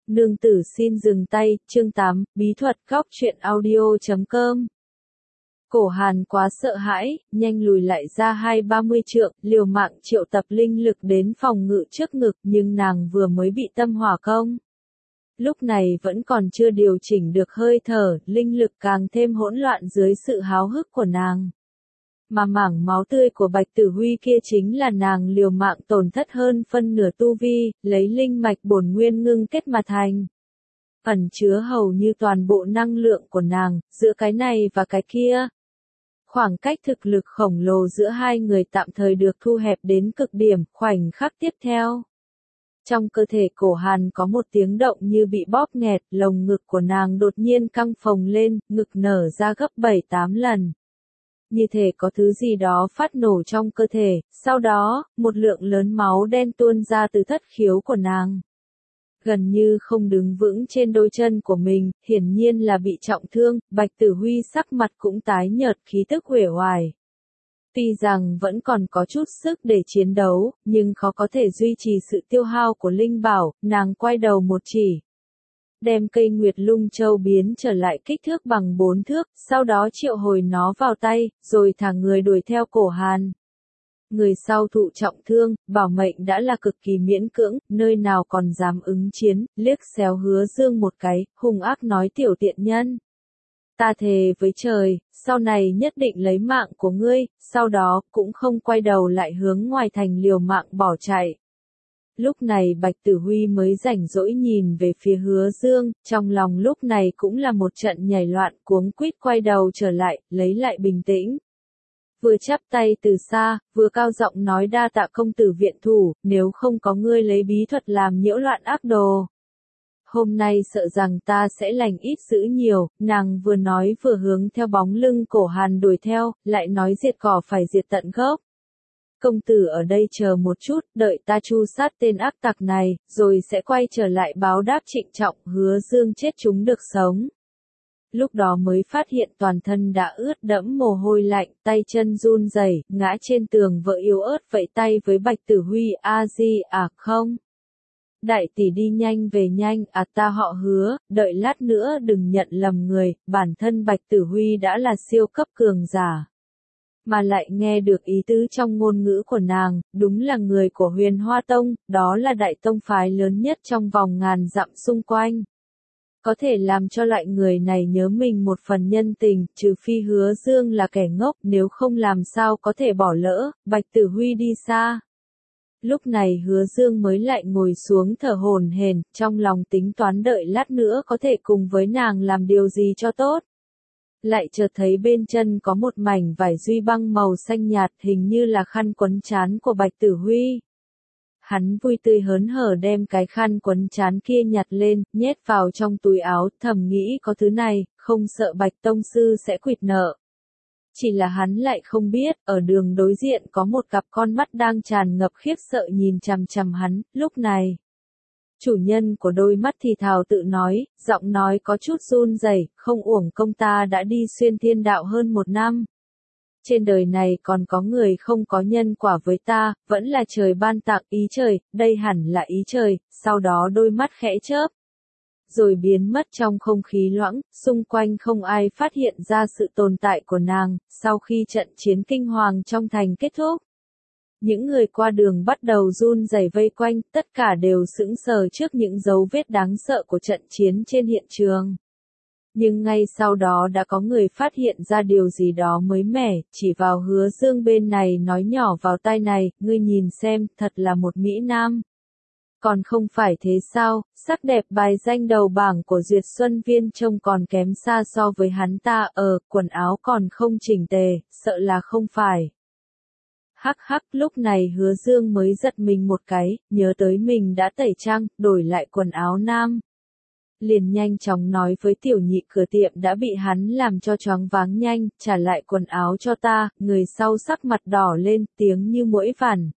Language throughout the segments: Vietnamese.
Nương tử xin dừng tay, chương 8, bí thuật góc truyện audio.com. Cổ Hàn quá sợ hãi, nhanh lùi lại ra 20-30 trượng, liều mạng triệu tập linh lực đến phòng ngự trước ngực, nhưng nàng vừa mới bị tâm hỏa công. Lúc này vẫn còn chưa điều chỉnh được hơi thở, linh lực càng thêm hỗn loạn dưới sự háo hức của nàng. Mà mảng máu tươi của Bạch Tử Huy kia chính là nàng liều mạng tổn thất hơn phân nửa tu vi, lấy linh mạch bổn nguyên ngưng kết mà thành. Ẩn chứa hầu như toàn bộ năng lượng của nàng, giữa cái này và cái kia. Khoảng cách thực lực khổng lồ giữa hai người tạm thời được thu hẹp đến cực điểm, khoảnh khắc tiếp theo. Trong cơ thể Cổ Hàn có một tiếng động như bị bóp nghẹt, lồng ngực của nàng đột nhiên căng phồng lên, ngực nở ra gấp 7-8 lần. Như thể có thứ gì đó phát nổ trong cơ thể, sau đó, một lượng lớn máu đen tuôn ra từ thất khiếu của nàng. Gần như không đứng vững trên đôi chân của mình, hiển nhiên là bị trọng thương, Bạch Tử Huy sắc mặt cũng tái nhợt, khí tức uể oải. Tuy rằng vẫn còn có chút sức để chiến đấu, nhưng khó có thể duy trì sự tiêu hao của linh bảo, nàng quay đầu một chỉ. Đem cây Nguyệt Lung Châu biến trở lại kích thước bằng 4 thước, sau đó triệu hồi nó vào tay, rồi thả người đuổi theo Cổ Hàn. Người sau thụ trọng thương, bảo mệnh đã là cực kỳ miễn cưỡng, nơi nào còn dám ứng chiến, liếc xéo Hứa Dương một cái, hung ác nói tiểu tiện nhân. Ta thề với trời, sau này nhất định lấy mạng của ngươi, sau đó cũng không quay đầu lại hướng ngoài thành liều mạng bỏ chạy. Lúc này Bạch Tử Huy mới rảnh rỗi nhìn về phía Hứa Dương, trong lòng lúc này cũng là một trận nhảy loạn, cuống quýt quay đầu trở lại, lấy lại bình tĩnh. Vừa chắp tay từ xa, vừa cao giọng nói đa tạ công tử viện thủ, nếu không có ngươi lấy bí thuật làm nhiễu loạn ác đồ. Hôm nay sợ rằng ta sẽ lành ít dữ nhiều, nàng vừa nói vừa hướng theo bóng lưng Cổ Hàn đuổi theo, lại nói diệt cỏ phải diệt tận gốc. Công tử ở đây chờ một chút, đợi ta tru sát tên ác tặc này, rồi sẽ quay trở lại báo đáp trịnh trọng. Hứa Dương chết chúng được sống. Lúc đó mới phát hiện toàn thân đã ướt đẫm mồ hôi lạnh, tay chân run rẩy, ngã trên tường vợ yếu ớt vẫy tay với Bạch Tử Huy, không. Đại tỷ đi nhanh về nhanh, ta họ Hứa, đợi lát nữa đừng nhận lầm người, bản thân Bạch Tử Huy đã là siêu cấp cường giả. Mà lại nghe được ý tứ trong ngôn ngữ của nàng, đúng là người của Huyền Hoa Tông, đó là đại tông phái lớn nhất trong vòng ngàn dặm xung quanh. Có thể làm cho loại người này nhớ mình một phần nhân tình, trừ phi Hứa Dương là kẻ ngốc, nếu không làm sao có thể bỏ lỡ, Bạch Tử Huy đi xa. Lúc này Hứa Dương mới lại ngồi xuống thở hổn hển, trong lòng tính toán đợi lát nữa có thể cùng với nàng làm điều gì cho tốt. Lại chợt thấy bên chân có một mảnh vải duy băng màu xanh nhạt, hình như là khăn quấn trán của Bạch Tử Huy. Hắn vui tươi hớn hở đem cái khăn quấn trán kia nhặt lên, nhét vào trong túi áo, thầm nghĩ có thứ này, không sợ Bạch Tông Sư sẽ quỵt nợ. Chỉ là hắn lại không biết, ở đường đối diện có một cặp con mắt đang tràn ngập khiếp sợ nhìn chằm chằm hắn, lúc này. Chủ nhân của đôi mắt thì thào tự nói, giọng nói có chút run rẩy, không uổng công ta đã đi xuyên thiên đạo hơn 1 năm. Trên đời này còn có người không có nhân quả với ta, vẫn là trời ban tặng ý trời, đây hẳn là ý trời, sau đó đôi mắt khẽ chớp. Rồi biến mất trong không khí loãng, xung quanh không ai phát hiện ra sự tồn tại của nàng, sau khi trận chiến kinh hoàng trong thành kết thúc. Những người qua đường bắt đầu run rẩy vây quanh, tất cả đều sững sờ trước những dấu vết đáng sợ của trận chiến trên hiện trường. Nhưng ngay sau đó đã có người phát hiện ra điều gì đó mới mẻ, chỉ vào Hứa Dương bên này nói nhỏ vào tai này, ngươi nhìn xem, thật là một mỹ nam. Còn không phải thế sao, sắc đẹp bài danh đầu bảng của Duyệt Xuân Viên trông còn kém xa so với hắn ta, quần áo còn không chỉnh tề, sợ là không phải. Hắc, lúc này Hứa Dương mới giật mình một cái, nhớ tới mình đã tẩy trang, đổi lại quần áo nam. Liền nhanh chóng nói với tiểu nhị cửa tiệm đã bị hắn làm cho choáng váng, nhanh, trả lại quần áo cho ta, người sau sắc mặt đỏ lên, tiếng như muỗi vằn.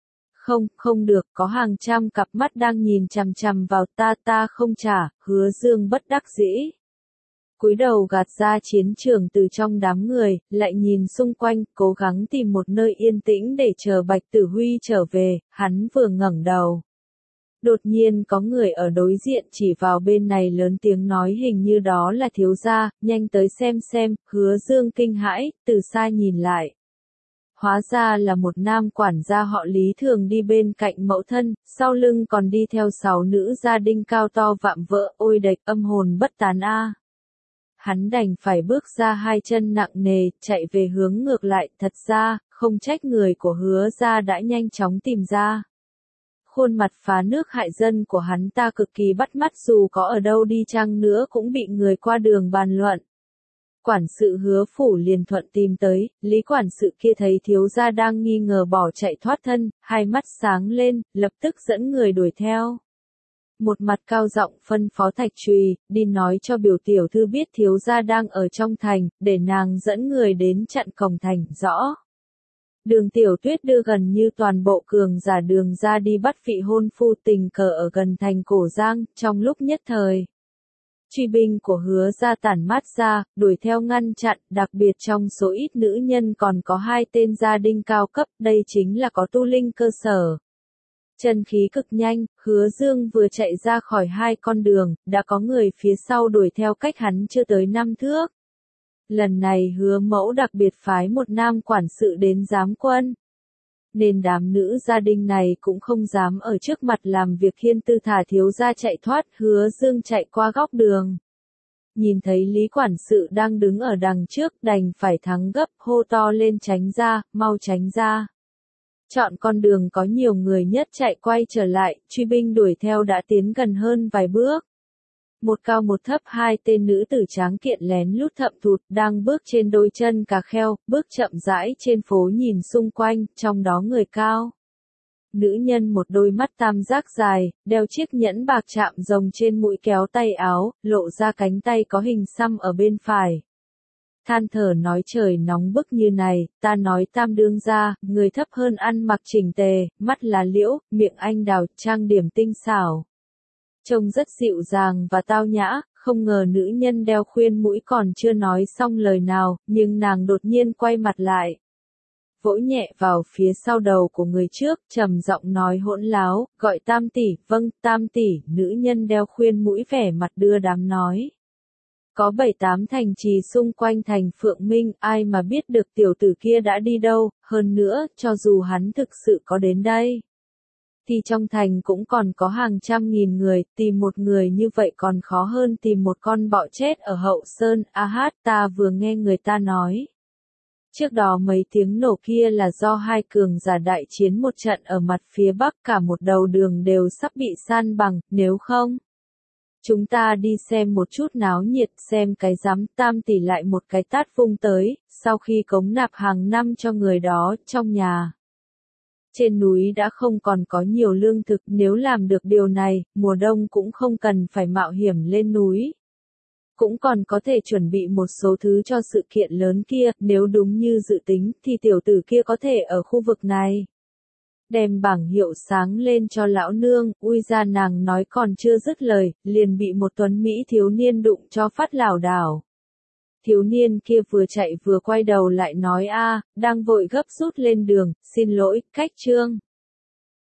Không được, có hàng trăm cặp mắt đang nhìn chằm chằm vào ta không trả, Hứa Dương bất đắc dĩ. Cúi đầu gạt ra chiến trường từ trong đám người, lại nhìn xung quanh, cố gắng tìm một nơi yên tĩnh để chờ Bạch Tử Huy trở về, hắn vừa ngẩng đầu. Đột nhiên có người ở đối diện chỉ vào bên này lớn tiếng nói hình như đó là thiếu gia, nhanh tới xem, Hứa Dương kinh hãi, từ xa nhìn lại. Hóa ra là một nam quản gia họ Lý thường đi bên cạnh mẫu thân, sau lưng còn đi theo 6 nữ gia đình cao to vạm vỡ, ôi đệch âm hồn bất tán a. Hắn đành phải bước ra hai chân nặng nề, chạy về hướng ngược lại, thật ra, không trách người của Hứa gia đã nhanh chóng tìm ra. Khuôn mặt phá nước hại dân của hắn ta cực kỳ bắt mắt, dù có ở đâu đi chăng nữa cũng bị người qua đường bàn luận. Quản sự Hứa phủ liền thuận tìm tới, Lý quản sự kia thấy thiếu gia đang nghi ngờ bỏ chạy thoát thân, hai mắt sáng lên, lập tức dẫn người đuổi theo. Một mặt cao giọng phân phó Thạch Trùy, đi nói cho biểu tiểu thư biết thiếu gia đang ở trong thành, để nàng dẫn người đến chặn cổng thành, rõ. Đường Tiểu Tuyết đưa gần như toàn bộ cường giả đường ra đi bắt vị hôn phu tình cờ ở gần thành Cổ Giang, trong lúc nhất thời. Truy binh của Hứa gia tản mát ra, đuổi theo ngăn chặn, đặc biệt trong số ít nữ nhân còn có 2 tên gia đình cao cấp, đây chính là có tu linh cơ sở. Chân khí cực nhanh, Hứa Dương vừa chạy ra khỏi 2 con đường, đã có người phía sau đuổi theo cách hắn chưa tới 5 thước. Lần này Hứa mẫu đặc biệt phái một nam quản sự đến giám quân. Nên đám nữ gia đình này cũng không dám ở trước mặt làm việc hiên tư thả thiếu gia chạy thoát. Hứa Dương chạy qua góc đường. Nhìn thấy Lý quản sự đang đứng ở đằng trước, đành phải thắng gấp, hô to lên tránh ra, mau tránh ra. Chọn con đường có nhiều người nhất chạy quay trở lại, truy binh đuổi theo đã tiến gần hơn vài bước. Một cao một thấp 2 tên nữ tử tráng kiện lén lút thậm thụt, đang bước trên đôi chân cà kheo, bước chậm rãi trên phố nhìn xung quanh, trong đó người cao. Nữ nhân một đôi mắt tam giác dài, đeo chiếc nhẫn bạc chạm rồng trên mũi kéo tay áo, lộ ra cánh tay có hình xăm ở bên phải. Than thở nói trời nóng bức như này, ta nói tam đương gia, người thấp hơn ăn mặc chỉnh tề, mắt là liễu, miệng anh đào, trang điểm tinh xảo. Trông rất dịu dàng và tao nhã, không ngờ nữ nhân đeo khuyên mũi còn chưa nói xong lời nào, nhưng nàng đột nhiên quay mặt lại. Vỗ nhẹ vào phía sau đầu của người trước, trầm giọng nói hỗn láo, gọi tam tỷ, vâng, tam tỷ, nữ nhân đeo khuyên mũi vẻ mặt đưa đám nói. Có 7-8 thành trì xung quanh thành Phượng Minh, ai mà biết được tiểu tử kia đã đi đâu, hơn nữa, cho dù hắn thực sự có đến đây. Thì trong thành cũng còn có hàng trăm nghìn người, tìm một người như vậy còn khó hơn tìm một con bọ chết ở hậu sơn. Ta vừa nghe người ta nói. Trước đó mấy tiếng nổ kia là do 2 cường giả đại chiến một trận ở mặt phía bắc, cả một đầu đường đều sắp bị san bằng, nếu không. Chúng ta đi xem một chút náo nhiệt, xem cái rắm. Tam tỷ lại một cái tát vung tới, sau khi cống nạp hàng năm cho người đó, trong nhà. Trên núi đã không còn có nhiều lương thực, nếu làm được điều này, mùa đông cũng không cần phải mạo hiểm lên núi. Cũng còn có thể chuẩn bị một số thứ cho sự kiện lớn kia, nếu đúng như dự tính, thì tiểu tử kia có thể ở khu vực này. Đem bảng hiệu sáng lên cho lão nương, ui ra nàng nói còn chưa dứt lời, liền bị một tuấn Mỹ thiếu niên đụng cho phát lảo đảo. Thiếu niên kia vừa chạy vừa quay đầu lại nói đang vội gấp rút lên đường, xin lỗi, khách trương.